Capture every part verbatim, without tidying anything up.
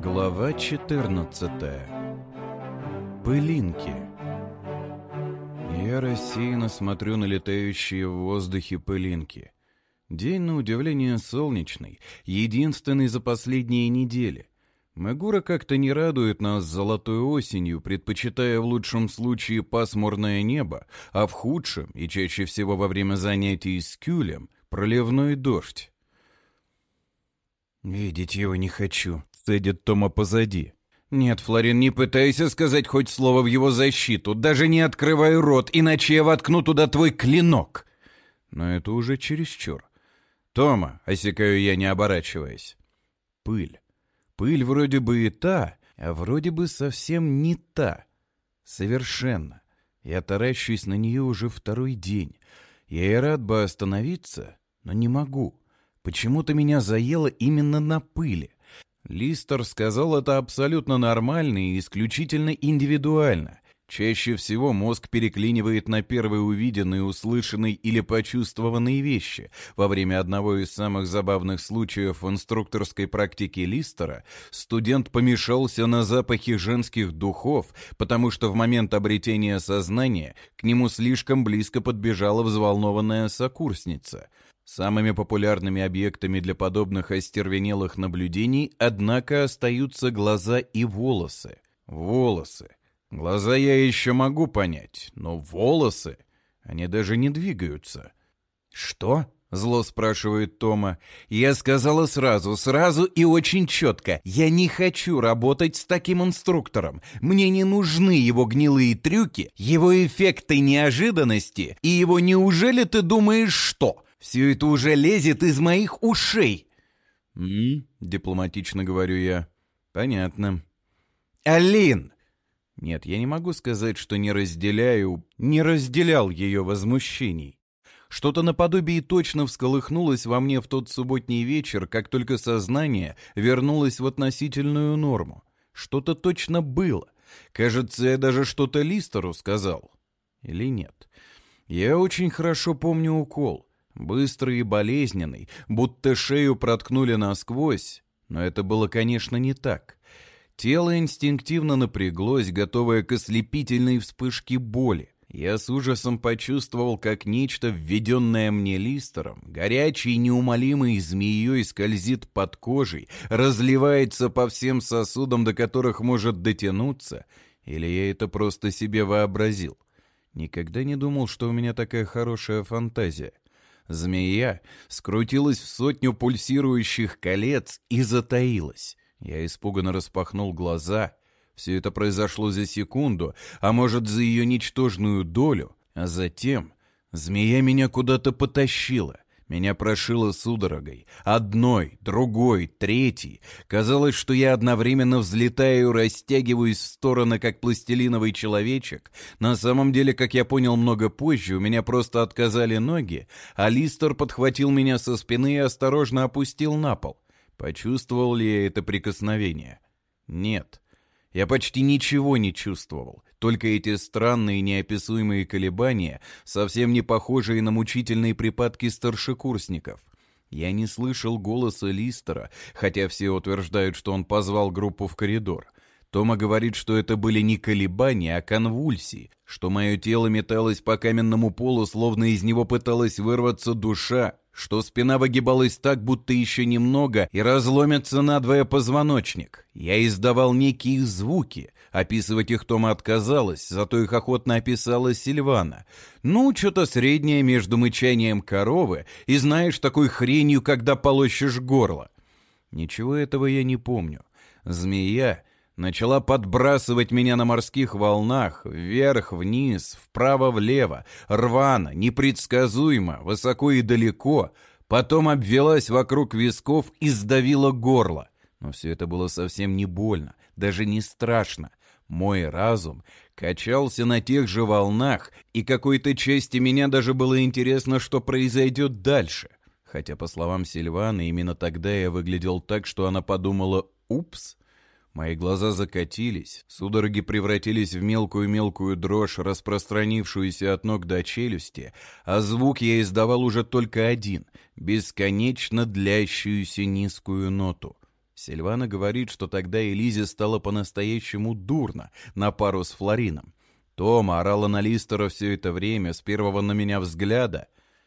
Глава четырнадцатая. Пылинки. Я рассеянно смотрю на летающие в воздухе пылинки. День, на удивление, солнечный, единственный за последние недели. Магура как-то не радует нас золотой осенью, предпочитая в лучшем случае пасмурное небо, а в худшем, и чаще всего во время занятий с кюлем, проливной дождь. «Видеть его не хочу», — цедит Тома позади. «Нет, Флорин, не пытайся сказать хоть слово в его защиту, даже не открывай рот, иначе я воткну туда твой клинок». Но это уже чересчур. «Тома», — осекаю я, не оборачиваясь. Пыль. Пыль вроде бы и та, а вроде бы совсем не та. Совершенно. Я таращусь на нее уже второй день. Я и рад бы остановиться, но не могу. Почему-то меня заело именно на пыли. Листер сказал это абсолютно нормально и исключительно индивидуально. Чаще всего мозг переклинивает на первые увиденные, услышанные или почувствованные вещи. Во время одного из самых забавных случаев в инструкторской практике Листера студент помешался на запахе женских духов, потому что в момент обретения сознания к нему слишком близко подбежала взволнованная сокурсница. Самыми популярными объектами для подобных остервенелых наблюдений, однако, остаются глаза и волосы. Волосы. Глаза я еще могу понять, но волосы, они даже не двигаются. «Что?» — зло спрашивает Тома. «Я сказала сразу, сразу и очень четко. Я не хочу работать с таким инструктором. Мне не нужны его гнилые трюки, его эффекты неожиданности и его «неужели ты думаешь что?» Все это уже лезет из моих ушей. «М-м», дипломатично говорю я. «Понятно». «Алин!» Нет, я не могу сказать, что не разделяю, не разделял ее возмущений. Что-то наподобие точно всколыхнулось во мне в тот субботний вечер, как только сознание вернулось в относительную норму. Что-то точно было. Кажется, я даже что-то Листеру сказал. Или нет? Я очень хорошо помню укол. Быстрый и болезненный, будто шею проткнули насквозь. Но это было, конечно, не так. Тело инстинктивно напряглось, готовое к ослепительной вспышке боли. Я с ужасом почувствовал, как нечто, введенное мне Листером, горячей неумолимой змеей скользит под кожей, разливается по всем сосудам, до которых может дотянуться. Или я это просто себе вообразил? Никогда не думал, что у меня такая хорошая фантазия. Змея скрутилась в сотню пульсирующих колец и затаилась. Я испуганно распахнул глаза. Все это произошло за секунду, а может, за ее ничтожную долю. А затем змея меня куда-то потащила. Меня прошило судорогой. Одной, другой, третьей. Казалось, что я одновременно взлетаю и растягиваюсь в стороны, как пластилиновый человечек. На самом деле, как я понял много позже, у меня просто отказали ноги, а Листер подхватил меня со спины и осторожно опустил на пол. Почувствовал ли я это прикосновение? Нет. Я почти ничего не чувствовал, только эти странные неописуемые колебания, совсем не похожие на мучительные припадки старшекурсников. Я не слышал голоса Листера, хотя все утверждают, что он позвал группу в коридор. Тома говорит, что это были не колебания, а конвульсии, что мое тело металось по каменному полу, словно из него пыталась вырваться душа, что спина выгибалась так, будто еще немного, и разломится надвое позвоночник. Я издавал некие звуки. Описывать их Тома отказалась, зато их охотно описала Сильвана. Ну, что-то среднее между мычанием коровы и, знаешь, такой хренью, когда полощешь горло. Ничего этого я не помню. Змея начала подбрасывать меня на морских волнах, вверх-вниз, вправо-влево, рвано, непредсказуемо, высоко и далеко, потом обвелась вокруг висков и сдавила горло. Но все это было совсем не больно, даже не страшно. Мой разум качался на тех же волнах, и какой-то части меня даже было интересно, что произойдет дальше. Хотя, по словам Сильваны, именно тогда я выглядел так, что она подумала «Упс». Мои глаза закатились, судороги превратились в мелкую-мелкую дрожь, распространившуюся от ног до челюсти, а звук я издавал уже только один — бесконечно длящуюся низкую ноту. Сильвана говорит, что тогда Элизе стало по-настоящему дурно на пару с Флорином. Тома орала на Листера все это время, с первого на меня взгляда.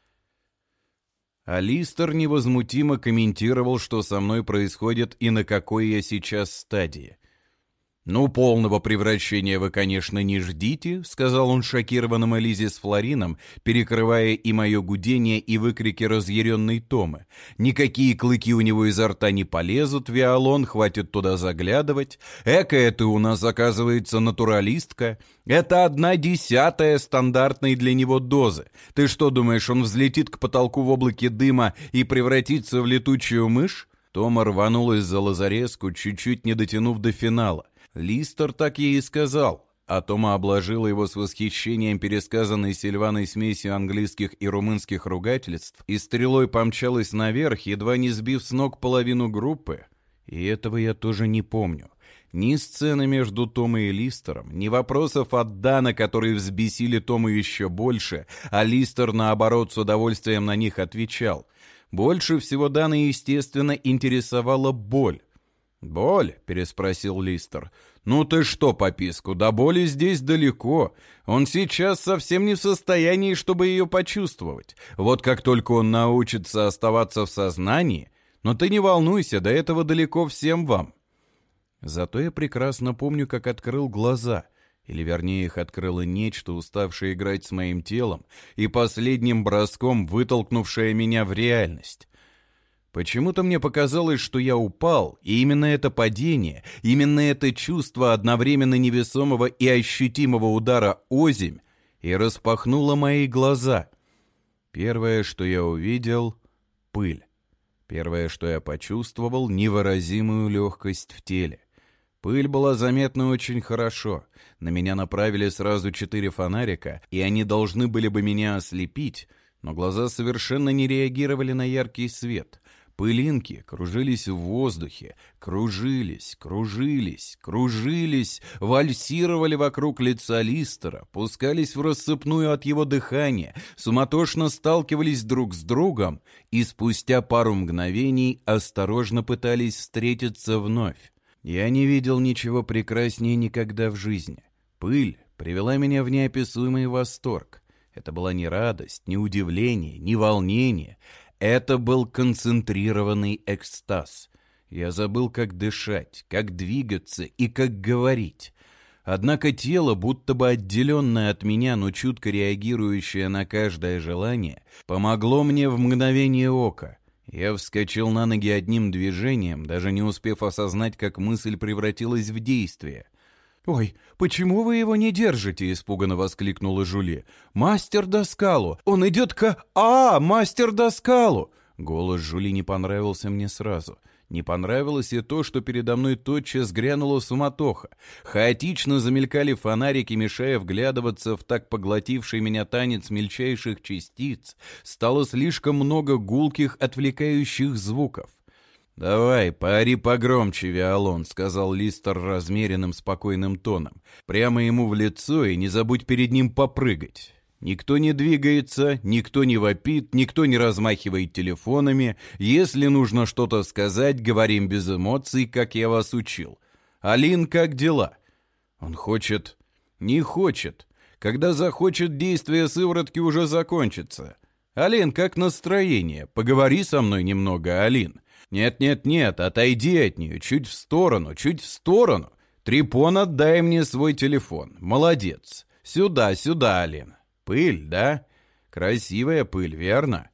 А Листер невозмутимо комментировал, что со мной происходит и на какой я сейчас стадии. «Ну, полного превращения вы, конечно, не ждите», — сказал он шокированным Элизе с Флорином, перекрывая и мое гудение, и выкрики разъяренной Томы. «Никакие клыки у него изо рта не полезут, Виолон, хватит туда заглядывать. Экая ты у нас, оказывается, натуралистка. Это одна десятая стандартной для него дозы. Ты что думаешь, он взлетит к потолку в облаке дыма и превратится в летучую мышь?» Тома рванулась за лазареску, чуть-чуть не дотянув до финала. Листер так ей и сказал, а Тома обложила его с восхищением пересказанной Сильваной смесью английских и румынских ругательств и стрелой помчалась наверх, едва не сбив с ног половину группы. И этого я тоже не помню. Ни сцены между Томой и Листером, ни вопросов от Дана, которые взбесили Тому еще больше, а Листер, наоборот, с удовольствием на них отвечал. Больше всего Дана, естественно, интересовала боль. «Боль?» — переспросил Листер. «Ну ты что, пописку, до боли здесь далеко. Он сейчас совсем не в состоянии, чтобы ее почувствовать. Вот как только он научится оставаться в сознании... Но ты не волнуйся, до этого далеко всем вам». Зато я прекрасно помню, как открыл глаза, или вернее их открыло нечто, уставшее играть с моим телом, и последним броском вытолкнувшее меня в реальность. Почему-то мне показалось, что я упал, и именно это падение, именно это чувство одновременно невесомого и ощутимого удара озимь и распахнуло мои глаза. Первое, что я увидел — пыль. Первое, что я почувствовал — невыразимую легкость в теле. Пыль была заметна очень хорошо. На меня направили сразу четыре фонарика, и они должны были бы меня ослепить, но глаза совершенно не реагировали на яркий свет. Пылинки кружились в воздухе, кружились, кружились, кружились, вальсировали вокруг лица Листера, пускались в рассыпную от его дыхания, суматошно сталкивались друг с другом и спустя пару мгновений осторожно пытались встретиться вновь. Я не видел ничего прекраснее никогда в жизни. Пыль привела меня в неописуемый восторг. Это была не радость, не удивление, не волнение. Это был концентрированный экстаз. Я забыл, как дышать, как двигаться и как говорить. Однако тело, будто бы отделенное от меня, но чутко реагирующее на каждое желание, помогло мне в мгновение ока. Я вскочил на ноги одним движением, даже не успев осознать, как мысль превратилась в действие. «Ой, почему вы его не держите?» — испуганно воскликнула Жюли. «Мастер Доскалу! Он идет к... А, мастер Доскалу!» Голос Жюли не понравился мне сразу. Не понравилось и то, что передо мной тотчас грянула суматоха. Хаотично замелькали фонарики, мешая вглядываться в так поглотивший меня танец мельчайших частиц. Стало слишком много гулких, отвлекающих звуков. «Давай, поори погромче, Виолон», — сказал Листер размеренным, спокойным тоном. «Прямо ему в лицо и не забудь перед ним попрыгать. Никто не двигается, никто не вопит, никто не размахивает телефонами. Если нужно что-то сказать, говорим без эмоций, как я вас учил. Алин, как дела?» «Он хочет...» «Не хочет. Когда захочет, действие сыворотки уже закончится. Алин, как настроение? Поговори со мной немного, Алин». «Нет-нет-нет, отойди от нее, чуть в сторону, чуть в сторону. Трипон, отдай мне свой телефон. Молодец. Сюда, сюда, Алин. Пыль, да? Красивая пыль, верно?»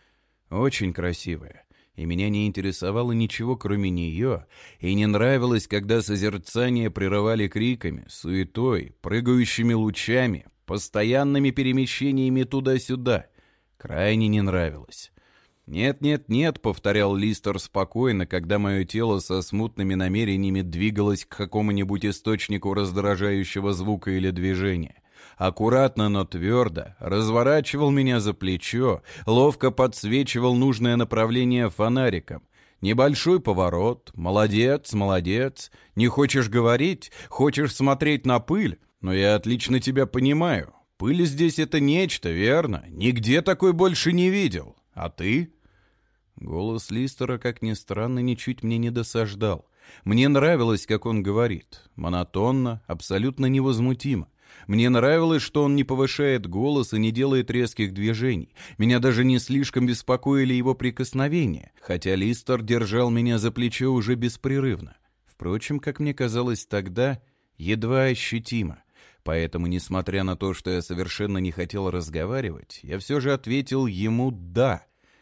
«Очень красивая. И меня не интересовало ничего, кроме нее, и не нравилось, когда созерцание прерывали криками, суетой, прыгающими лучами, постоянными перемещениями туда-сюда. Крайне не нравилось». «Нет-нет-нет», — повторял Листер спокойно, когда мое тело со смутными намерениями двигалось к какому-нибудь источнику раздражающего звука или движения. Аккуратно, но твердо разворачивал меня за плечо, ловко подсвечивал нужное направление фонариком. Небольшой поворот. Молодец, молодец. Не хочешь говорить? Хочешь смотреть на пыль? Но я отлично тебя понимаю. Пыль здесь — это нечто, верно? Нигде такой больше не видел. А ты? Голос Листера, как ни странно, ничуть мне не досаждал. Мне нравилось, как он говорит. Монотонно, абсолютно невозмутимо. Мне нравилось, что он не повышает голос и не делает резких движений. Меня даже не слишком беспокоили его прикосновения, хотя Листер держал меня за плечо уже беспрерывно. Впрочем, как мне казалось тогда, едва ощутимо. Поэтому, несмотря на то, что я совершенно не хотел разговаривать, я все же ответил ему «да».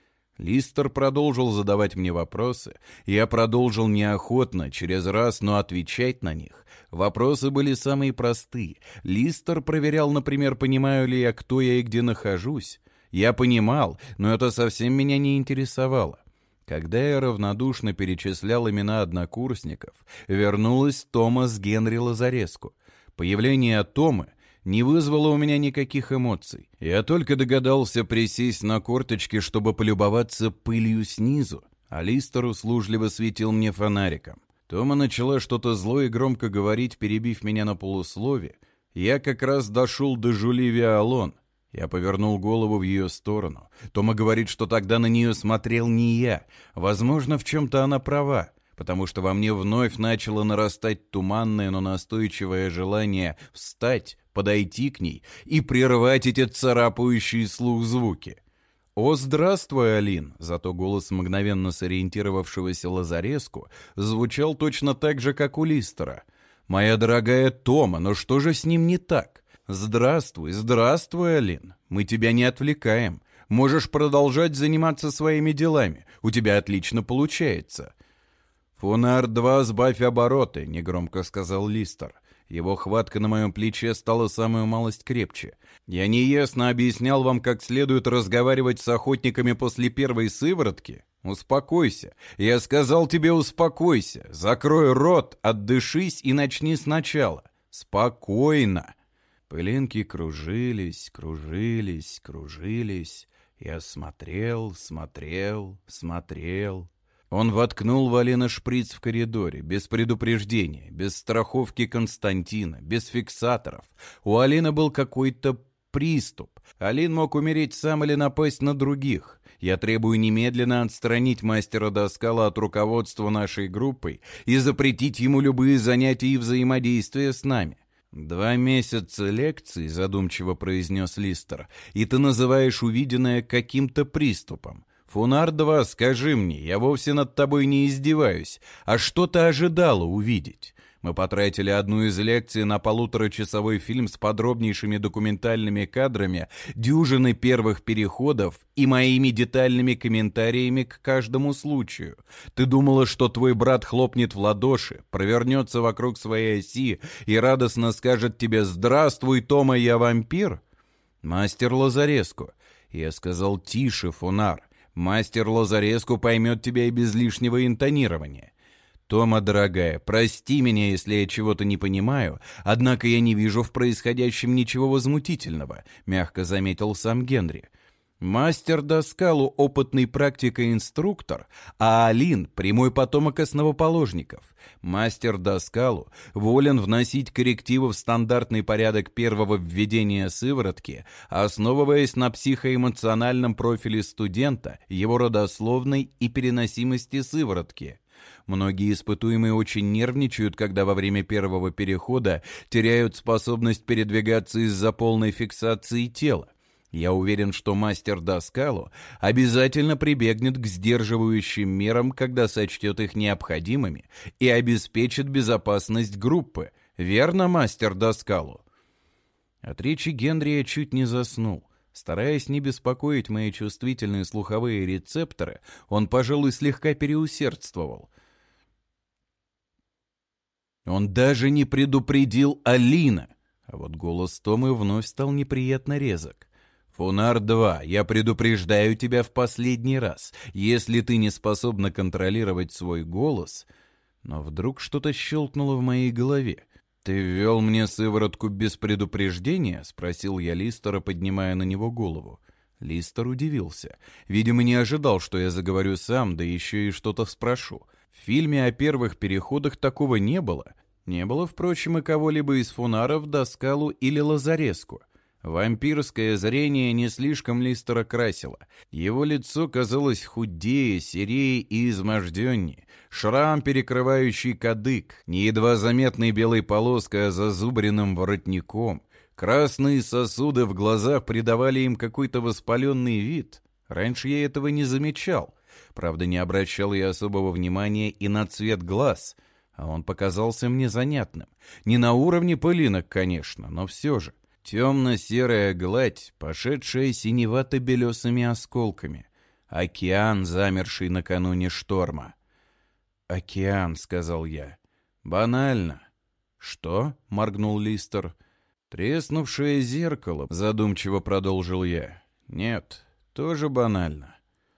Листер продолжил задавать мне вопросы, я продолжил неохотно, через раз, но отвечать на них. Вопросы были самые простые. Листер проверял, например, понимаю ли я, кто я и где нахожусь. Я понимал, но это совсем меня не интересовало. Когда я равнодушно перечислял имена однокурсников, вернулась Томас Генри Лазареску. Появление Томы не вызвало у меня никаких эмоций. Я только догадался присесть на корточки, чтобы полюбоваться пылью снизу, а Листер услужливо светил мне фонариком. Тома начала что-то зло и громко говорить, перебив меня на полуслове. Я как раз дошел до Жюли Виалон. Я повернул голову в ее сторону. Тома говорит, что тогда на нее смотрел не я. Возможно, в чем-то она права, потому что во мне вновь начало нарастать туманное, но настойчивое желание встать, подойти к ней и прервать эти царапающие слух звуки. «О, здравствуй, Алин!» Зато голос мгновенно сориентировавшегося Лазареску звучал точно так же, как у Листера. «Моя дорогая Тома, но что же с ним не так? Здравствуй, здравствуй, Алин! Мы тебя не отвлекаем. Можешь продолжать заниматься своими делами. У тебя отлично получается». «Фонар-два, сбавь обороты», — негромко сказал Листер. Его хватка на моем плече стала самую малость крепче. «Я неясно объяснял вам, как следует разговаривать с охотниками после первой сыворотки? Успокойся. Я сказал тебе, успокойся. Закрой рот, отдышись и начни сначала. Спокойно». Пылинки кружились, кружились, кружились. Я смотрел, смотрел, смотрел. Он воткнул в Алина шприц в коридоре, без предупреждения, без страховки Константина, без фиксаторов. У Алина был какой-то приступ. Алин мог умереть сам или напасть на других. Я требую немедленно отстранить мастера Даскала от руководства нашей группой и запретить ему любые занятия и взаимодействия с нами. «Два месяца лекций», — задумчиво произнес Листер, — «и ты называешь увиденное каким-то приступом. Фонар-два, скажи мне, я вовсе над тобой не издеваюсь. А что ты ожидала увидеть? Мы потратили одну из лекций на полуторачасовой фильм с подробнейшими документальными кадрами, дюжины первых переходов и моими детальными комментариями к каждому случаю. Ты думала, что твой брат хлопнет в ладоши, провернется вокруг своей оси и радостно скажет тебе «Здравствуй, Тома, я вампир?» «Мастер Лазареску». Я сказал «Тише, Фонар». Мастер Лазареску поймет тебя и без лишнего интонирования. Тома, дорогая, прости меня, если я чего-то не понимаю, однако я не вижу в происходящем ничего возмутительного, мягко заметил сам Генри. Мастер Даскалу опытный практик и инструктор, а Алин – прямой потомок основоположников. Мастер Даскалу волен вносить коррективы в стандартный порядок первого введения сыворотки, основываясь на психоэмоциональном профиле студента, его родословной и переносимости сыворотки. Многие испытуемые очень нервничают, когда во время первого перехода теряют способность передвигаться из-за полной фиксации тела. Я уверен, что мастер Даскалу обязательно прибегнет к сдерживающим мерам, когда сочтет их необходимыми, и обеспечит безопасность группы. Верно, мастер Даскалу? От речи Генри я чуть не заснул. Стараясь не беспокоить мои чувствительные слуховые рецепторы, он, пожалуй, слегка переусердствовал. Он даже не предупредил Алина. А вот голос Томы вновь стал неприятно резок. «Фонар-два, я предупреждаю тебя в последний раз. Если ты не способна контролировать свой голос...» Но вдруг что-то щелкнуло в моей голове. «Ты ввел мне сыворотку без предупреждения?» — спросил я Листера, поднимая на него голову. Листер удивился. Видимо, не ожидал, что я заговорю сам, да еще и что-то спрошу. В фильме о первых переходах такого не было. Не было, впрочем, и кого-либо из Фонаров, Даскалу или Лазареску. Вампирское зрение не слишком Листера красило. Его лицо казалось худее, серее и изможденнее. Шрам, перекрывающий кадык, не едва заметной белой полоской, а зазубренным воротником. Красные сосуды в глазах придавали им какой-то воспаленный вид. Раньше я этого не замечал. Правда, не обращал я особого внимания и на цвет глаз, а он показался мне занятным. Не на уровне пылинок, конечно, но все же. Темно-серая гладь, пошедшая синевато-белесыми осколками. Океан, замерший накануне шторма. «Океан», — сказал я. «Банально». «Что?» — моргнул Листер. «Треснувшее зеркало», — задумчиво продолжил я. «Нет, тоже банально».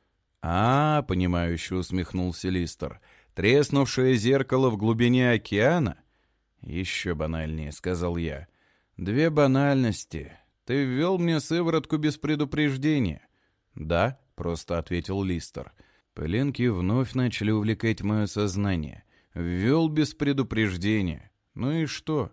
«А, — понимающе усмехнулся Листер, — треснувшее зеркало в глубине океана?» «Еще банальнее», — сказал я. «Две банальности. Ты ввел мне сыворотку без предупреждения». «Да», — просто ответил Листер. Пылинки вновь начали увлекать мое сознание. Ввел без предупреждения. Ну и что?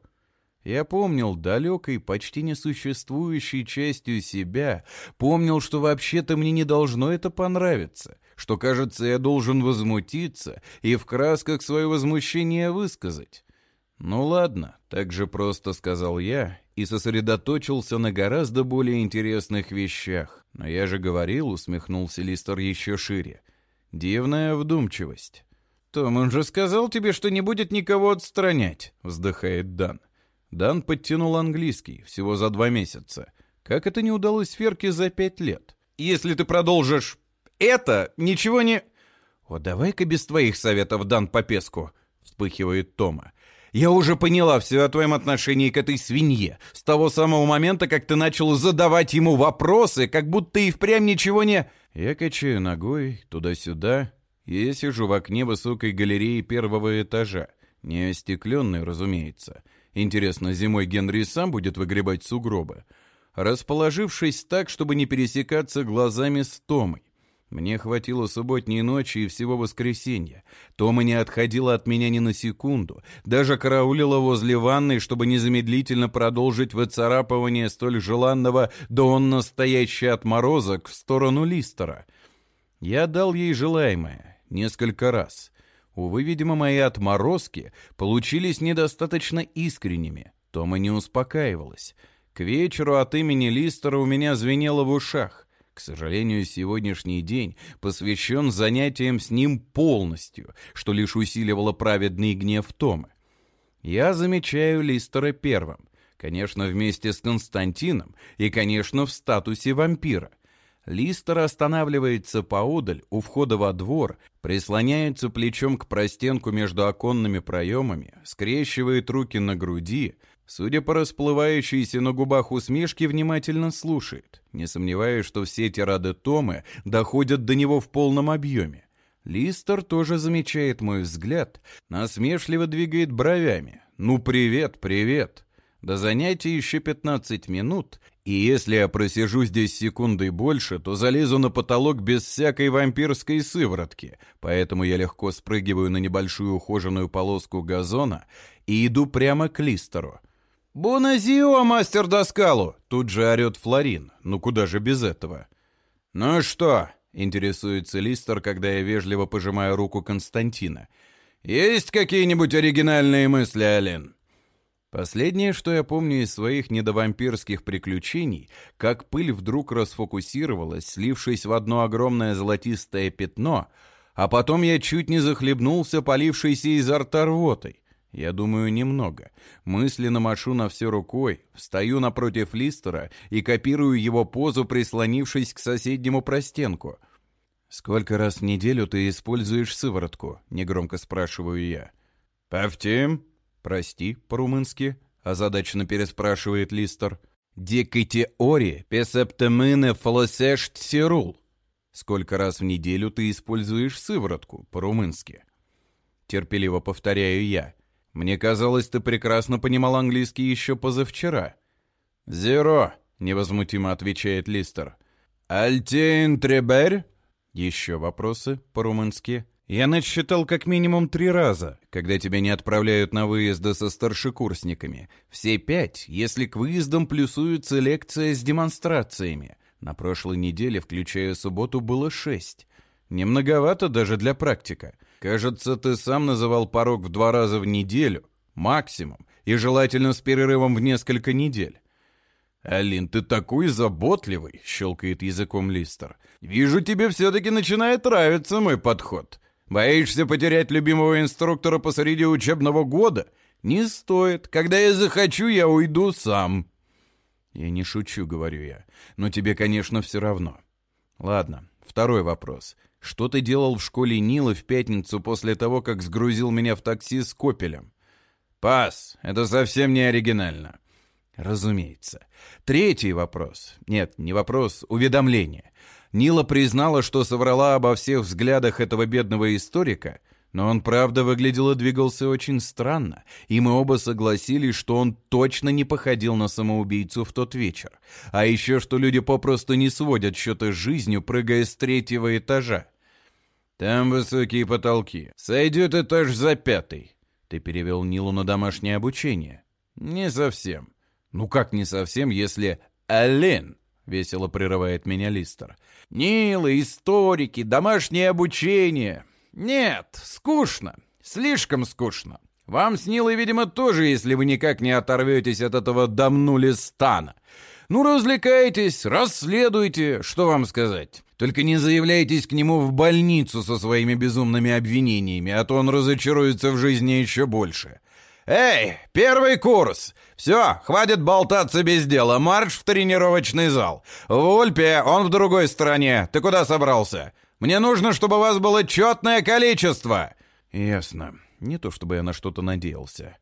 Я помнил далекой, почти несуществующей частью себя, помнил, что вообще-то мне не должно это понравиться, что, кажется, я должен возмутиться и в красках свое возмущение высказать. «Ну ладно», — так же просто сказал я и сосредоточился на гораздо более интересных вещах. «Но я же говорил», — усмехнулся Листер еще шире, — «дивная вдумчивость». «Том, он же сказал тебе, что не будет никого отстранять», — вздыхает Дан. Дан подтянул английский всего за два месяца. Как это не удалось Ферке за пять лет? «Если ты продолжишь это, ничего не...» «О, давай-ка без твоих советов, Дан Попеску», — вспыхивает Тома. «Я уже поняла все о твоем отношении к этой свинье. С того самого момента, как ты начал задавать ему вопросы, как будто и впрямь ничего не...» Я качаю ногой туда-сюда. Я сижу в окне высокой галереи первого этажа. Не остекленной, разумеется. Интересно, зимой Генри сам будет выгребать сугробы? Расположившись так, чтобы не пересекаться глазами с Томой. Мне хватило субботней ночи и всего воскресенья. Тома не отходила от меня ни на секунду. Даже караулила возле ванной, чтобы незамедлительно продолжить выцарапывание столь желанного, да он настоящий отморозок, в сторону Листера. Я дал ей желаемое несколько раз. Увы, видимо, мои отморозки получились недостаточно искренними. Тома не успокаивалась. К вечеру от имени Листера у меня звенело в ушах. К сожалению, сегодняшний день посвящен занятиям с ним полностью, что лишь усиливало праведный гнев Томы. Я замечаю Листера первым. Конечно, вместе с Константином и, конечно, в статусе вампира. Листер останавливается поодаль, у входа во двор, прислоняется плечом к простенку между оконными проемами, скрещивает руки на груди, судя по расплывающейся на губах усмешке, внимательно слушает, не сомневаясь, что все тирады Томы доходят до него в полном объеме. Листер тоже замечает мой взгляд, насмешливо двигает бровями. «Ну, привет, привет!» До занятия еще пятнадцать минут, и если я просижу здесь секундой больше, то залезу на потолок без всякой вампирской сыворотки, поэтому я легко спрыгиваю на небольшую ухоженную полоску газона и иду прямо к Листеру. «Боназио, мастер Доскалу!» Тут же орет Флорин. Ну куда же без этого? «Ну что?» — интересуется Листер, когда я вежливо пожимаю руку Константина. «Есть какие-нибудь оригинальные мысли, Ален?» Последнее, что я помню из своих недовампирских приключений, как пыль вдруг расфокусировалась, слившись в одно огромное золотистое пятно, а потом я чуть не захлебнулся, полившейся изо рта рвотой. Я думаю немного. Мысленно машу на все рукой, встаю напротив Листера и копирую его позу, прислонившись к соседнему простенку. «Сколько раз в неделю ты используешь сыворотку?» — негромко спрашиваю я. «Павтим?» «Прости, по-румынски», — озадаченно переспрашивает Листер. «Диките ори песептемине фолосешт сирул». «Сколько раз в неделю ты используешь сыворотку?» по-румынски. Терпеливо повторяю я. «Мне казалось, ты прекрасно понимал английский еще позавчера». «Зеро», — невозмутимо отвечает Листер. «Альтейн требер?» Еще вопросы по-румынски. Я насчитал как минимум три раза, когда тебя не отправляют на выезды со старшекурсниками. Все пять, если к выездам плюсуется лекция с демонстрациями. На прошлой неделе, включая субботу, было шесть. Немноговато даже для практика. Кажется, ты сам называл порог в два раза в неделю, максимум, и желательно с перерывом в несколько недель. «Алин, ты такой заботливый!» — щелкает языком Листер. «Вижу, тебе все-таки начинает нравиться мой подход. Боишься потерять любимого инструктора посреди учебного года? Не стоит. Когда я захочу, я уйду сам». «Я не шучу», — говорю я. «Но тебе, конечно, все равно». Ладно, второй вопрос. Что ты делал в школе Нила в пятницу после того, как сгрузил меня в такси с Копелем? Пас, это совсем не оригинально. Разумеется. Третий вопрос. Нет, не вопрос, уведомление. Нила признала, что соврала обо всех взглядах этого бедного историка, но он правда выглядел и двигался очень странно, и мы оба согласились, что он точно не походил на самоубийцу в тот вечер. А еще, что люди попросту не сводят счеты с жизнью, прыгая с третьего этажа. Там высокие потолки. Сойдет этаж за пятый. Ты перевел Нилу на домашнее обучение? Не совсем. Ну как не совсем, если... Алин, весело прерывает меня Листер. Нила, историки, домашнее обучение. Нет, скучно. Слишком скучно. Вам с Нилой, видимо, тоже, если вы никак не оторветесь от этого Дамнулистана. Ну, развлекайтесь, расследуйте, что вам сказать. Только не заявляйтесь к нему в больницу со своими безумными обвинениями, а то он разочаруется в жизни еще больше. Эй, первый курс! Все, хватит болтаться без дела, марш в тренировочный зал. В Ульпе, он в другой стороне. Ты куда собрался? Мне нужно, чтобы у вас было четное количество. Ясно. Не то чтобы я на что-то надеялся.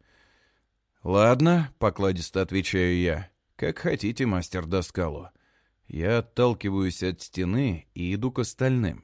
Ладно, покладисто отвечаю я. Как хотите, мастер Доскало. Я отталкиваюсь от стены и иду к остальным.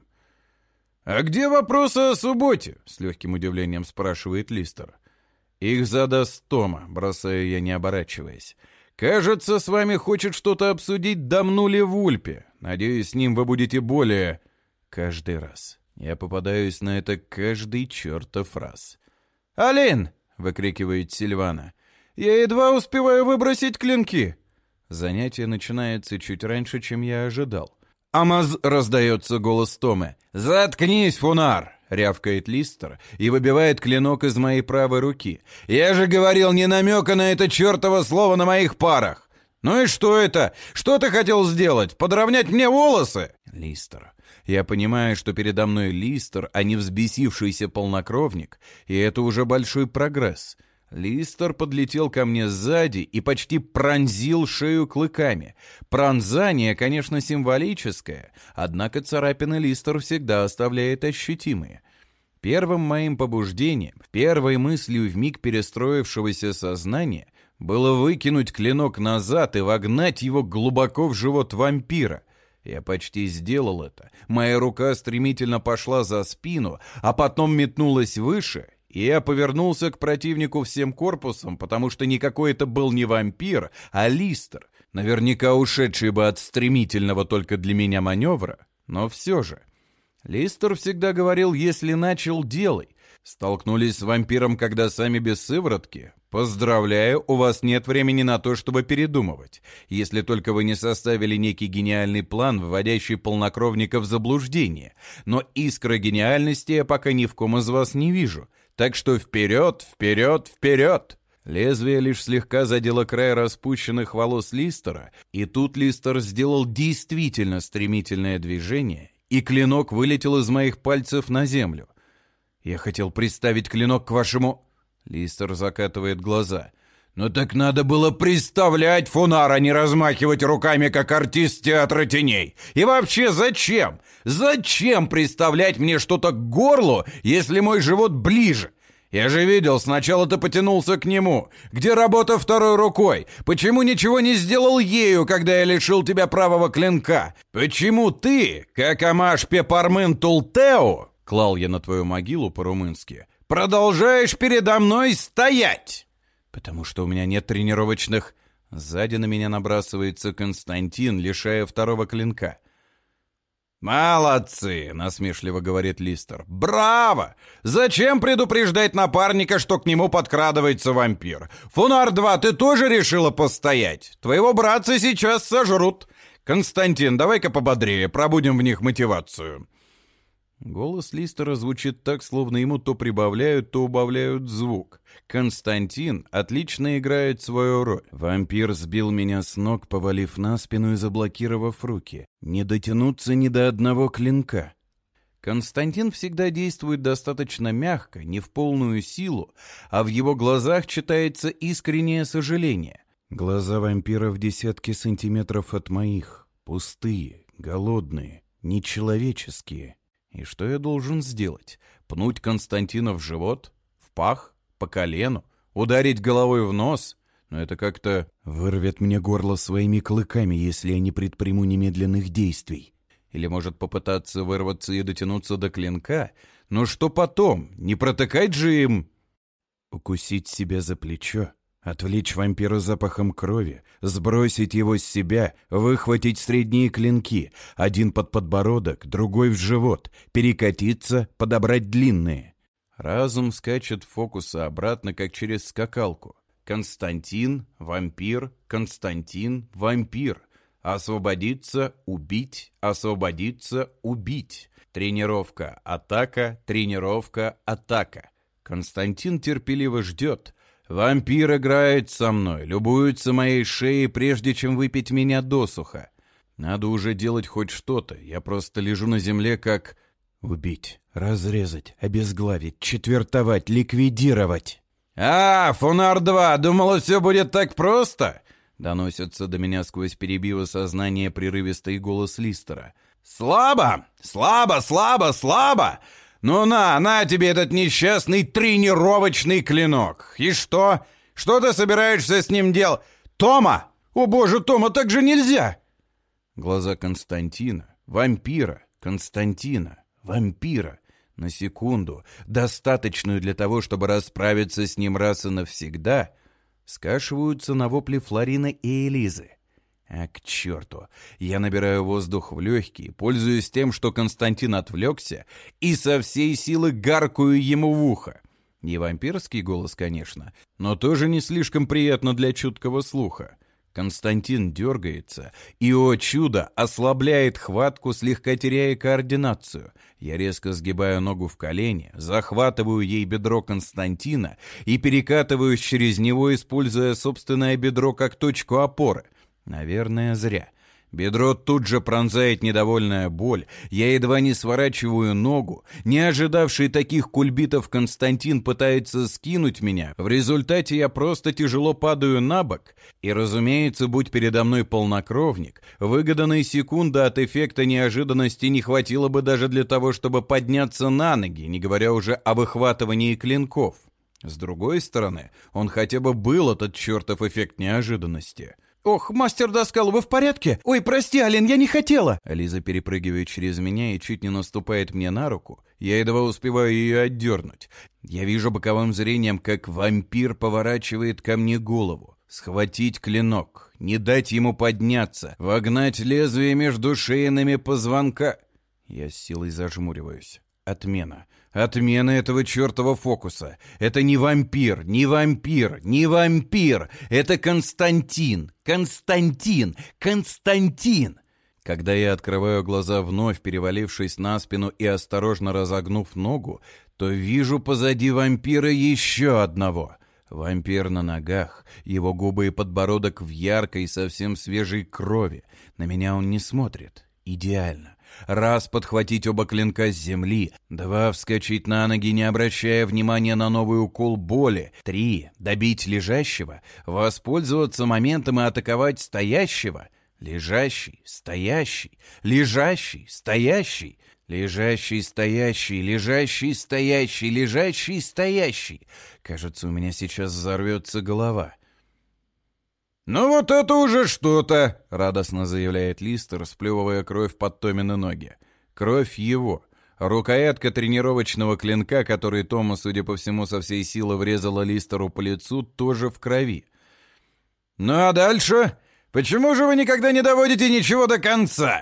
«А где вопросы о субботе?» — с легким удивлением спрашивает Листер. «Их задаст Тома», — бросаю я, не оборачиваясь. «Кажется, с вами хочет что-то обсудить Дамнули в Ульпе. Надеюсь, с ним вы будете более...» Каждый раз. Я попадаюсь на это каждый чертов раз. «Алин!» — выкрикивает Сильвана. «Я едва успеваю выбросить клинки!» Занятие начинается чуть раньше, чем я ожидал. «Амаз!» — раздается голос Томы. «Заткнись, Фунар!» — рявкает Листер и выбивает клинок из моей правой руки. «Я же говорил, не намека на это чертово слово на моих парах! Ну и что это? Что ты хотел сделать? Подровнять мне волосы?» Листер. Я понимаю, что передо мной Листер, а не взбесившийся полнокровник, и это уже большой прогресс. Листер подлетел ко мне сзади и почти пронзил шею клыками. Пронзание, конечно, символическое, однако царапины Листер всегда оставляет ощутимые. Первым моим побуждением, первой мыслью вмиг перестроившегося сознания было выкинуть клинок назад и вогнать его глубоко в живот вампира. Я почти сделал это. Моя рука стремительно пошла за спину, а потом метнулась выше, и я повернулся к противнику всем корпусом, потому что никакой это был не вампир, а Листер, наверняка ушедший бы от стремительного только для меня маневра, но все же. Листер всегда говорил: если начал, делай. Столкнулись с вампиром, когда сами без сыворотки? Поздравляю, у вас нет времени на то, чтобы передумывать. Если только вы не составили некий гениальный план, вводящий полнокровника в заблуждение. Но искры гениальности я пока ни в ком из вас не вижу. Так что вперед, вперед, вперед! Лезвие лишь слегка задело край распущенных волос Листера, и тут Листер сделал действительно стремительное движение, и клинок вылетел из моих пальцев на землю. Я хотел приставить клинок к вашему... Листер закатывает глаза. «Ну так надо было приставлять, Фунар, а не размахивать руками, как артист театра теней. И вообще зачем? Зачем приставлять мне что-то к горлу, если мой живот ближе? Я же видел, сначала ты потянулся к нему. Где работа второй рукой? Почему ничего не сделал ею, когда я лишил тебя правого клинка? Почему ты, как Амаш Пепармын Тултео, клал я на твою могилу по-румынски, продолжаешь передо мной стоять?» «Потому что у меня нет тренировочных...» Сзади на меня набрасывается Константин, лишая второго клинка. «Молодцы!» — насмешливо говорит Листер. «Браво! Зачем предупреждать напарника, что к нему подкрадывается вампир? Фунар-два, ты тоже решила постоять? Твоего братца сейчас сожрут. Константин, давай-ка пободрее, пробудем в них мотивацию». Голос Листера звучит так, словно ему то прибавляют, то убавляют звук. Константин отлично играет свою роль. Вампир сбил меня с ног, повалив на спину и заблокировав руки. Не дотянуться ни до одного клинка. Константин всегда действует достаточно мягко, не в полную силу, а в его глазах читается искреннее сожаление. Глаза вампира в десятки сантиметров от моих. Пустые, голодные, нечеловеческие. И что я должен сделать? Пнуть Константина в живот? В пах? По колену? Ударить головой в нос? Но это как-то вырвет мне горло своими клыками, если я не предприму немедленных действий. Или может попытаться вырваться и дотянуться до клинка? Но что потом? Не протыкать же им? Укусить себя за плечо? Отвлечь вампира запахом крови, сбросить его с себя, выхватить средние клинки, один под подбородок, другой в живот, перекатиться, подобрать длинные. Разум скачет фокуса обратно, как через скакалку. Константин, вампир, Константин, вампир. Освободиться, убить, освободиться, убить. Тренировка, атака, тренировка, атака. Константин терпеливо ждет. Вампир играет со мной, любуется моей шеей, прежде чем выпить меня досуха. Надо уже делать хоть что-то, я просто лежу на земле как... Убить, разрезать, обезглавить, четвертовать, ликвидировать. «А, Фунар-два, думала, все будет так просто?» Доносится до меня сквозь перебивы сознание прерывистый голос Листера. «Слабо! Слабо, слабо, слабо! Ну на, на тебе этот несчастный тренировочный клинок! И что? Что ты собираешься с ним делать? Тома! О боже, Тома, так же нельзя!» Глаза Константина, вампира, Константина, вампира, на секунду, достаточную для того, чтобы расправиться с ним раз и навсегда, скашиваются на вопли Флорина и Элизы. А к черту! Я набираю воздух в легкие, пользуюсь тем, что Константин отвлекся, и со всей силы гаркую ему в ухо. Не вампирский голос, конечно, но тоже не слишком приятно для чуткого слуха. Константин дергается и, о чудо, ослабляет хватку, слегка теряя координацию. Я резко сгибаю ногу в колени, захватываю ей бедро Константина и перекатываюсь через него, используя собственное бедро как точку опоры. Наверное, зря. Бедро тут же пронзает недовольная боль. Я едва не сворачиваю ногу. Не ожидавший таких кульбитов Константин пытается скинуть меня. В результате я просто тяжело падаю на бок. И, разумеется, будь передо мной полнокровник, выгаданной секунды от эффекта неожиданности не хватило бы даже для того, чтобы подняться на ноги, не говоря уже о выхватывании клинков. С другой стороны, он хотя бы был, этот чертов эффект неожиданности. «Ох, мастер Даскал, вы в порядке? Ой, прости, Ален, я не хотела!» Ализа перепрыгивает через меня и чуть не наступает мне на руку. Я едва успеваю ее отдернуть. Я вижу боковым зрением, как вампир поворачивает ко мне голову. Схватить клинок, не дать ему подняться, вогнать лезвие между шейными позвонка. Я с силой зажмуриваюсь. Отмена. Отмена этого чертова фокуса. Это не вампир, не вампир, не вампир. Это Константин, Константин, Константин. Когда я открываю глаза вновь, перевалившись на спину и осторожно разогнув ногу, то вижу позади вампира еще одного. Вампир на ногах, его губы и подбородок в яркой, совсем свежей крови. На меня он не смотрит. Идеально. Раз подхватить оба клинка с земли, два вскочить на ноги, не обращая внимания на новый укол боли, три добить лежащего, воспользоваться моментом и атаковать стоящего. Лежащий, стоящий, лежащий, стоящий, лежащий, стоящий, лежащий, стоящий, лежащий, стоящий. Кажется, у меня сейчас взорвется голова. «Ну вот это уже что-то!» — радостно заявляет Листер, сплевывая кровь под Томины ноги. Кровь его. Рукоятка тренировочного клинка, который Тома, судя по всему, со всей силы врезала Листеру по лицу, тоже в крови. «Ну а дальше? Почему же вы никогда не доводите ничего до конца?»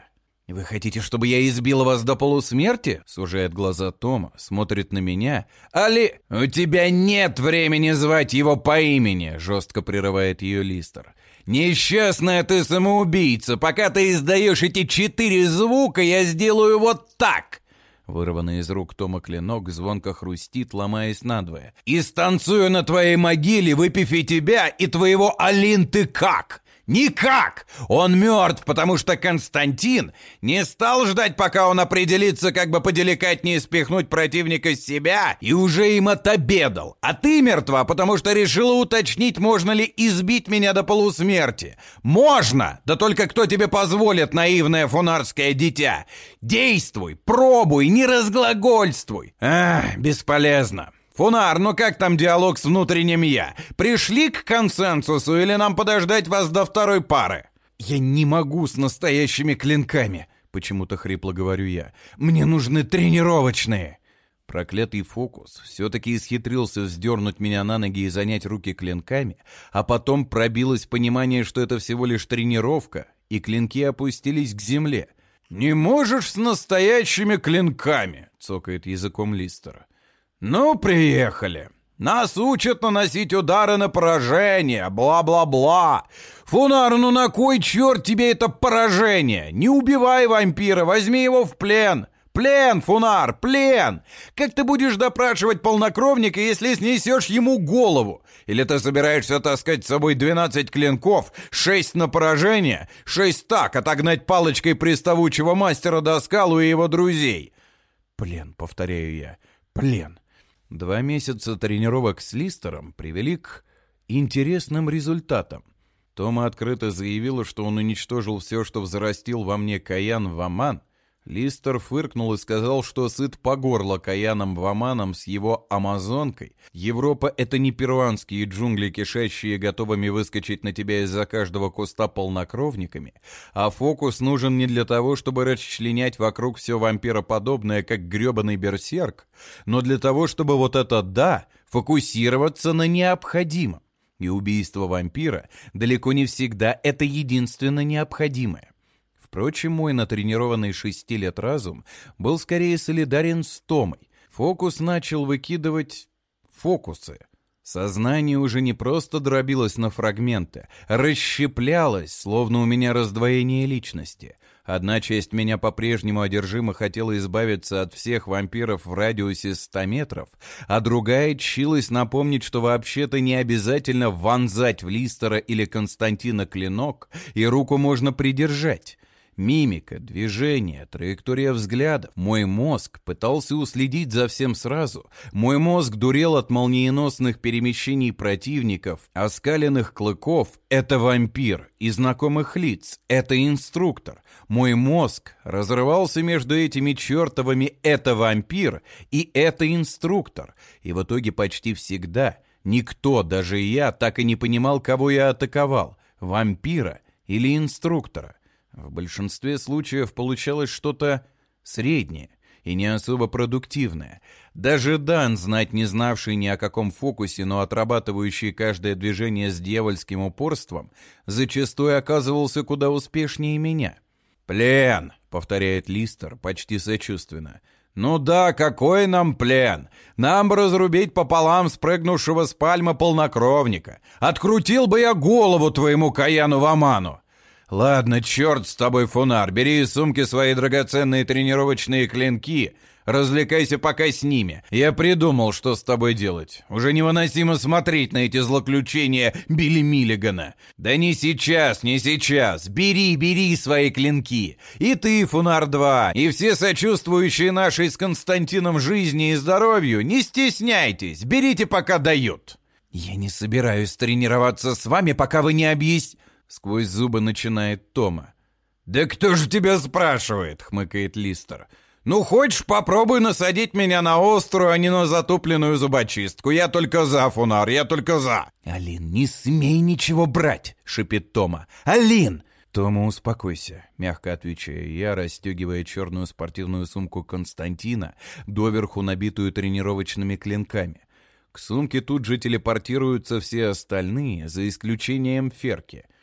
«Вы хотите, чтобы я избил вас до полусмерти?» — сужает глаза Тома, смотрит на меня. «Али...» «У тебя нет времени звать его по имени!» — жестко прерывает ее Листер. «Несчастная ты самоубийца! Пока ты издаешь эти четыре звука, я сделаю вот так!» Вырванный из рук Тома клинок звонко хрустит, ломаясь надвое. «И станцую на твоей могиле, выпив и тебя, и твоего Алин ты как? Никак! Он мертв, потому что Константин не стал ждать, пока он определится, как бы поделикатнее спихнуть противника с себя, и уже им отобедал. А ты мертва, потому что решила уточнить, можно ли избить меня до полусмерти. Можно! Да только кто тебе позволит, наивное фунарское дитя? Действуй, пробуй, не разглагольствуй. Ах, бесполезно. «Фунар, ну как там диалог с внутренним «я»? Пришли к консенсусу или нам подождать вас до второй пары?» «Я не могу с настоящими клинками», — почему-то хрипло говорю я. «Мне нужны тренировочные». Проклятый фокус все-таки исхитрился вздернуть меня на ноги и занять руки клинками, а потом пробилось понимание, что это всего лишь тренировка, и клинки опустились к земле. «Не можешь с настоящими клинками», — цокает языком Листер. «Ну, приехали. Нас учат наносить удары на поражение, бла-бла-бла. Фунар, ну на кой черт тебе это поражение? Не убивай вампира, возьми его в плен. Плен, Фунар, плен! Как ты будешь допрашивать полнокровника, если снесешь ему голову? Или ты собираешься таскать с собой двенадцать клинков, шесть на поражение, шесть так, отогнать палочкой приставучего мастера Доскалу и его друзей?» «Плен», — повторяю я, — «плен». Два месяца тренировок с Листером привели к интересным результатам. Тома открыто заявила, что он уничтожил все, что взрастил во мне Каян Ваман. Листер фыркнул и сказал, что сыт по горло Каяном Ваманом с его амазонкой. Европа — это не перуанские джунгли, кишащие готовыми выскочить на тебя из-за каждого куста полнокровниками, а фокус нужен не для того, чтобы расчленять вокруг все вампироподобное, как гребаный берсерк, но для того, чтобы вот это «да» фокусироваться на необходимом. И убийство вампира далеко не всегда это единственно необходимое. Впрочем, мой натренированный шести лет разум был скорее солидарен с Томой. Фокус начал выкидывать фокусы. Сознание уже не просто дробилось на фрагменты, расщеплялось, словно у меня раздвоение личности. Одна часть меня по-прежнему одержимо хотела избавиться от всех вампиров в радиусе ста метров, а другая тщилась напомнить, что вообще-то не обязательно вонзать в Листера или Константина клинок, и руку можно придержать. Мимика, движение, траектория взглядов. Мой мозг пытался уследить за всем сразу. Мой мозг дурел от молниеносных перемещений противников, оскаленных клыков. Это вампир. И знакомых лиц. Это инструктор. Мой мозг разрывался между этими чертовыми «это вампир» и «это инструктор». И в итоге почти всегда никто, даже я, так и не понимал, кого я атаковал. Вампира или инструктора. В большинстве случаев получалось что-то среднее и не особо продуктивное. Даже Дан, знать не знавший ни о каком фокусе, но отрабатывающий каждое движение с дьявольским упорством, зачастую оказывался куда успешнее меня. «Плен!» — повторяет Листер почти сочувственно. «Ну да, какой нам плен? Нам бы разрубить пополам спрыгнувшего с пальмы полнокровника. Открутил бы я голову твоему Каяну Ваману!» «Ладно, черт с тобой, Фунар, бери из сумки свои драгоценные тренировочные клинки, развлекайся пока с ними. Я придумал, что с тобой делать. Уже невыносимо смотреть на эти злоключения Билли Миллигана. Да не сейчас, не сейчас. Бери, бери свои клинки. И ты, Фунар-два, и все сочувствующие нашей с Константином жизни и здоровью, не стесняйтесь, берите, пока дают». «Я не собираюсь тренироваться с вами, пока вы не объясните...» Сквозь зубы начинает Тома. «Да кто же тебя спрашивает?» — хмыкает Листер. «Ну, хочешь, попробуй насадить меня на острую, а не на затупленную зубочистку. Я только за, Фунар, я только за!» «Алин, не смей ничего брать!» — шипит Тома. «Алин!» «Тома, успокойся», — мягко отвечаю я, расстегивая черную спортивную сумку Константина, доверху набитую тренировочными клинками. К сумке тут же телепортируются все остальные, за исключением Ферки.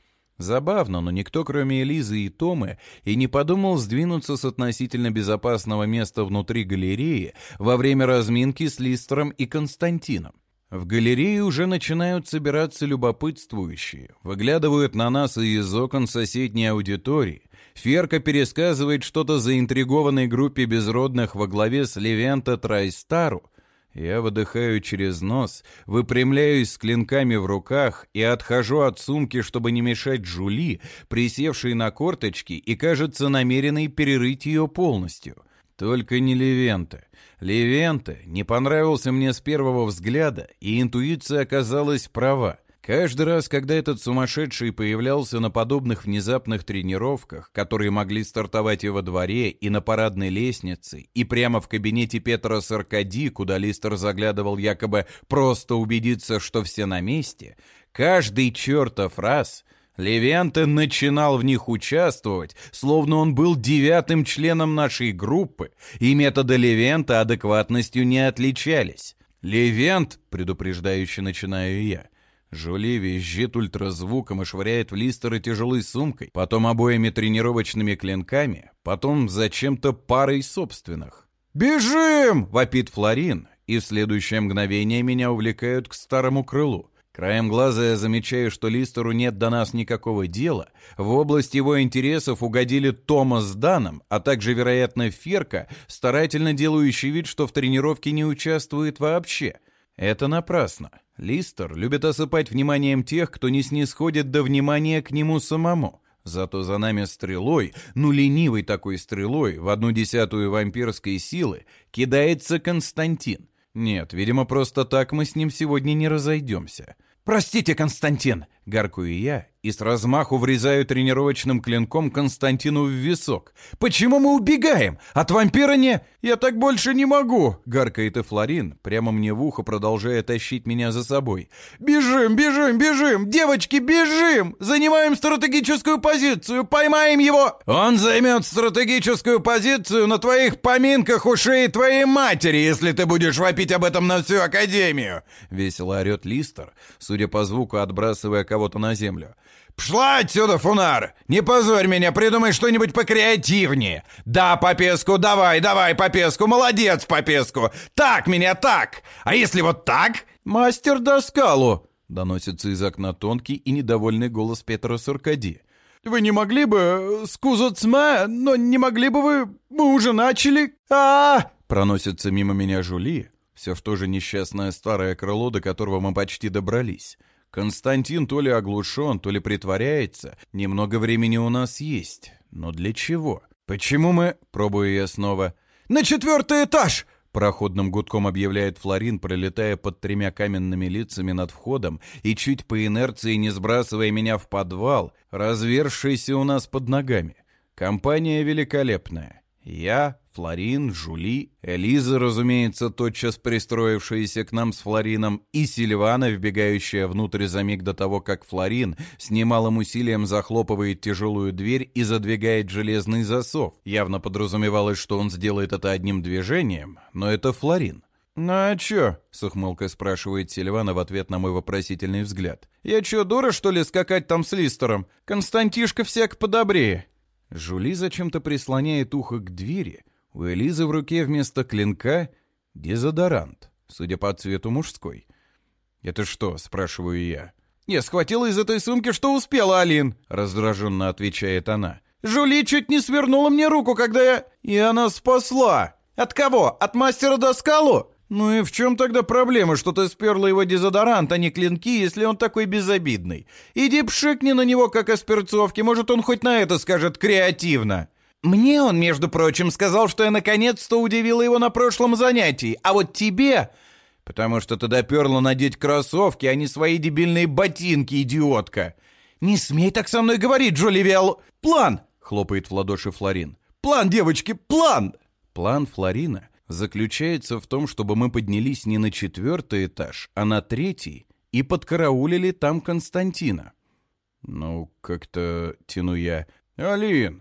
Забавно, но никто, кроме Элизы и Томы, и не подумал сдвинуться с относительно безопасного места внутри галереи во время разминки с Листером и Константином. В галерее уже начинают собираться любопытствующие, выглядывают на нас и из окон соседней аудитории. Ферка пересказывает что-то заинтригованной группе безродных во главе с Левенто Трайстару. Я выдыхаю через нос, выпрямляюсь с клинками в руках и отхожу от сумки, чтобы не мешать Жули, присевшей на корточки и, кажется, намеренной перерыть ее полностью. Только не Левенто. Левенто не понравился мне с первого взгляда, и интуиция оказалась права. Каждый раз, когда этот сумасшедший появлялся на подобных внезапных тренировках, которые могли стартовать и во дворе, и на парадной лестнице, и прямо в кабинете Петрос Аркадий, куда Листер заглядывал якобы просто убедиться, что все на месте, каждый чертов раз Левенто начинал в них участвовать, словно он был девятым членом нашей группы, и методы Левента адекватностью не отличались. «Левент», предупреждающе начинаю я. Жули визжит ультразвуком и швыряет в Листера тяжелой сумкой, потом обоими тренировочными клинками, потом зачем-то парой собственных. «Бежим!» — вопит Флорин, и в следующее мгновение меня увлекают к старому крылу. Краем глаза я замечаю, что Листеру нет до нас никакого дела. В область его интересов угодили Тома с Даном, а также, вероятно, Ферка, старательно делающий вид, что в тренировке не участвует вообще. Это напрасно. Листер любит осыпать вниманием тех, кто не снисходит до внимания к нему самому. Зато за нами стрелой, ну ленивой такой стрелой, в одну десятую вампирской силы, кидается Константин. Нет, видимо, просто так мы с ним сегодня не разойдемся. «Простите, Константин!» — гаркую я и с размаху врезаю тренировочным клинком Константину в висок. «Почему мы убегаем? От вампира не...» «Я так больше не могу!» — гаркает и Флорин, прямо мне в ухо продолжая тащить меня за собой. «Бежим, бежим, бежим! Девочки, бежим! Занимаем стратегическую позицию! Поймаем его!» «Он займет стратегическую позицию на твоих поминках у шеи твоей матери, если ты будешь вопить об этом на всю Академию!» — весело орет Листер, судя по звуку, отбрасывая кого-то на землю. «Пшла отсюда, Фунар! Не позорь меня, придумай что-нибудь покреативнее! Да, Попеску, давай, давай, Попеску, молодец, Попеску! Так меня, так! А если вот так?» «Мастер Доскалу!» — доносится из окна тонкий и недовольный голос Петроса Аркадия. «Вы не могли бы скузаться, но не могли бы вы... Мы уже начали...» а проносится мимо меня Жули, все в то же несчастное старое крыло, до которого мы почти добрались. Константин то ли оглушен, то ли притворяется. Немного времени у нас есть. Но для чего? Почему мы... Пробую я снова. «На четвертый этаж!» Проходным гудком объявляет Флорин, пролетая под тремя каменными лицами над входом и чуть по инерции не сбрасывая меня в подвал, разверзшийся у нас под ногами. Компания великолепная. Я, Флорин, Жули, Элиза, разумеется, тотчас пристроившаяся к нам с Флорином, и Сильвана, вбегающая внутрь за миг до того, как Флорин с немалым усилием захлопывает тяжелую дверь и задвигает железный засов. Явно подразумевалось, что он сделает это одним движением, но это Флорин. «Ну а чё?» — с ухмылкой спрашивает Сильвана в ответ на мой вопросительный взгляд. «Я чё, дура, что ли, скакать там с Листером? Константишка всяк подобрее». Жули зачем-то прислоняет ухо к двери. У Элизы в руке вместо клинка дезодорант, судя по цвету мужской. «Это что?» — спрашиваю я. «Я схватила из этой сумки, что успела, Алин!» — раздраженно отвечает она. «Жули чуть не свернула мне руку, когда я...» «И она спасла!» «От кого? От мастера Доскалу?» «Ну и в чем тогда проблема, что ты сперла его дезодорант, а не клинки, если он такой безобидный? Иди пшикни на него, как из перцовки, может, он хоть на это скажет креативно». «Мне он, между прочим, сказал, что я наконец-то удивила его на прошлом занятии, а вот тебе...» «Потому что ты доперла надеть кроссовки, а не свои дебильные ботинки, идиотка!» «Не смей так со мной говорить, Джоливел!» «План!» — хлопает в ладоши Флорин. «План, девочки, план!» План Флорина заключается в том, чтобы мы поднялись не на четвертый этаж, а на третий и подкараулили там Константина. «Ну, как-то...» — тяну я. «Алин,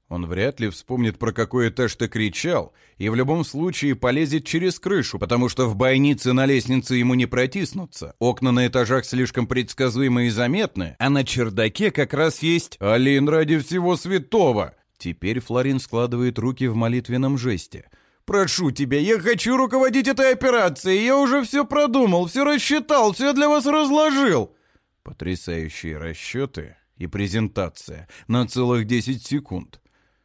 Он вряд ли вспомнит, про какой этаж ты кричал, и в любом случае полезет через крышу, потому что в бойнице на лестнице ему не протиснуться. Окна на этажах слишком предсказуемы и заметны, а на чердаке как раз есть... Алин, ради всего святого! Теперь Флорин складывает руки в молитвенном жесте. «Прошу тебя, я хочу руководить этой операцией, я уже все продумал, все рассчитал, все для вас разложил!» Потрясающие расчеты и презентация на целых десять секунд.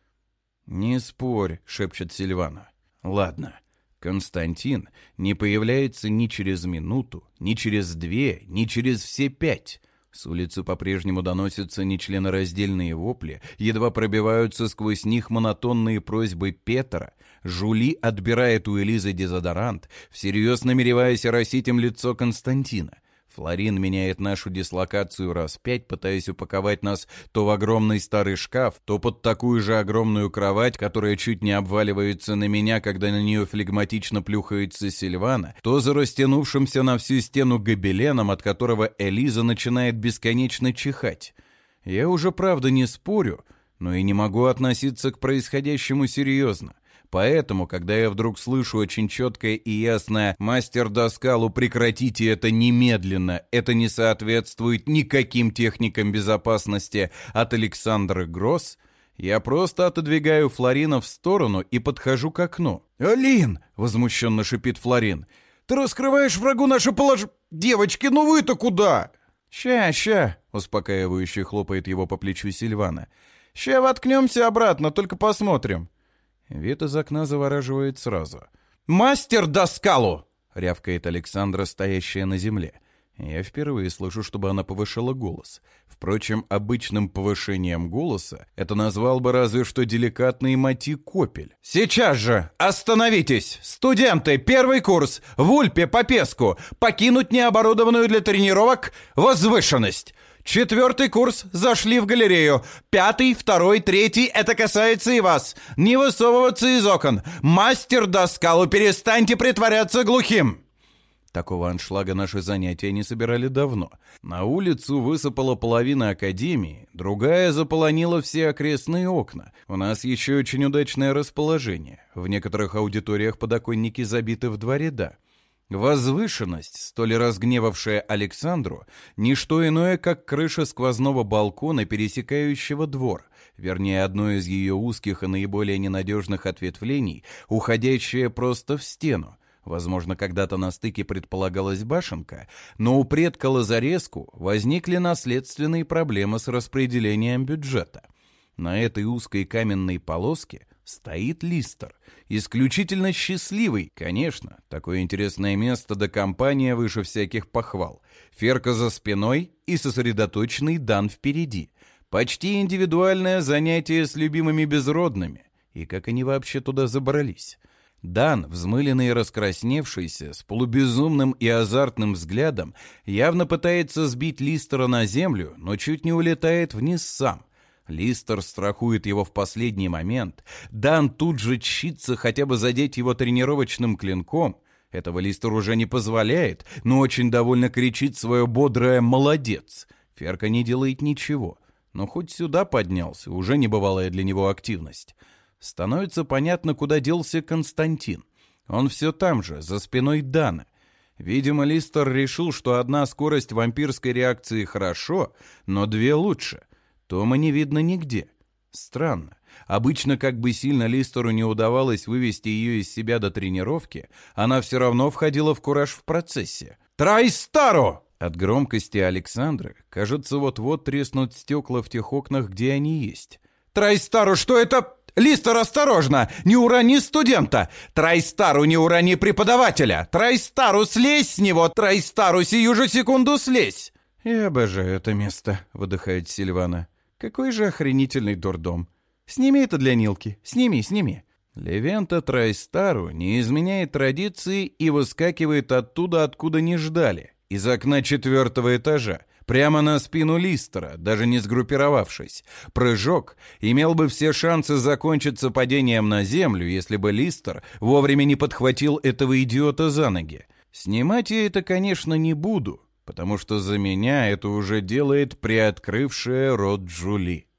«Не спорь», — шепчет Сильвана. «Ладно, Константин не появляется ни через минуту, ни через две, ни через все пять». С улицы по-прежнему доносятся нечленораздельные вопли, едва пробиваются сквозь них монотонные просьбы Петра. Жули отбирает у Элизы дезодорант, всерьез намереваясь оросить им лицо Константина. Флорин меняет нашу дислокацию раз пять, пытаясь упаковать нас то в огромный старый шкаф, то под такую же огромную кровать, которая чуть не обваливается на меня, когда на нее флегматично плюхается Сильвана, то за растянувшимся на всю стену гобеленом, от которого Элиза начинает бесконечно чихать. Я уже правда не спорю, но и не могу относиться к происходящему серьезно. Поэтому, когда я вдруг слышу очень четкое и ясное «Мастер Даскалу, прекратите это немедленно, это не соответствует никаким техникам безопасности» от Александры Гросс, я просто отодвигаю Флорина в сторону и подхожу к окну. «Алин!» — возмущенно шипит Флорин. «Ты раскрываешь врагу наше положение! Девочки, ну вы-то куда?» «Ща, ща!» — успокаивающе хлопает его по плечу Сильвана. «Ща воткнемся обратно, только посмотрим». Вид из окна завораживает сразу. «Мастер Даскалу!» — рявкает Александра, стоящая на земле. Я впервые слышу, чтобы она повышала голос. Впрочем, обычным повышением голоса это назвал бы разве что деликатный Мати Копель. «Сейчас же! Остановитесь! Студенты! Первый курс! В Ульпе по Песку! Покинуть необорудованную для тренировок возвышенность! Четвертый курс зашли в галерею. Пятый, второй, третий, это касается и вас. Не высовываться из окон. Мастер Даскалу, перестаньте притворяться глухим!» Такого аншлага наши занятия не собирали давно. На улицу высыпала половина академии, другая заполонила все окрестные окна. У нас еще очень удачное расположение. В некоторых аудиториях подоконники забиты в два ряда. Возвышенность, столь разгневавшая Александру, не что иное, как крыша сквозного балкона, пересекающего двор, вернее, одно из ее узких и наиболее ненадежных ответвлений, уходящее просто в стену. Возможно, когда-то на стыке предполагалась башенка, но у предка Лазареску возникли наследственные проблемы с распределением бюджета. На этой узкой каменной полоске стоит Листер, исключительно счастливый, конечно, такое интересное место да компания выше всяких похвал. Ферка за спиной и сосредоточенный Дан впереди. Почти индивидуальное занятие с любимыми безродными. И как они вообще туда забрались? Дан, взмыленный и раскрасневшийся, с полубезумным и азартным взглядом, явно пытается сбить Листера на землю, но чуть не улетает вниз сам. Листер страхует его в последний момент. Дан тут же чится хотя бы задеть его тренировочным клинком. Этого Листер уже не позволяет, но очень довольно кричит свое бодрое «молодец». Ферка не делает ничего, но хоть сюда поднялся, уже небывалая для него активность. Становится понятно, куда делся Константин. Он все там же, за спиной Дана. Видимо, Листер решил, что одна скорость вампирской реакции хорошо, но две лучше. Тома не видно нигде. Странно. Обычно, как бы сильно Листеру не удавалось вывести ее из себя до тренировки, она все равно входила в кураж в процессе. «Трайстару!» От громкости Александры, кажется, вот-вот треснут стекла в тех окнах, где они есть. «Трайстару, что это...» «Листер, осторожно! Не урони студента! Трайстару, не урони преподавателя! Трайстару, слезь с него! Трайстару, сию же секунду слезь!» «Я обожаю это место», — выдыхает Сильвана. «Какой же охренительный дурдом! Сними это для Нилки! Сними, сними!» Левента Трайстару не изменяет традиции и выскакивает оттуда, откуда не ждали, из окна четвертого этажа, прямо на спину Листера, даже не сгруппировавшись. Прыжок имел бы все шансы закончиться падением на землю, если бы Листер вовремя не подхватил этого идиота за ноги. Снимать я это, конечно, не буду, потому что за меня это уже делает приоткрывшая рот Жули.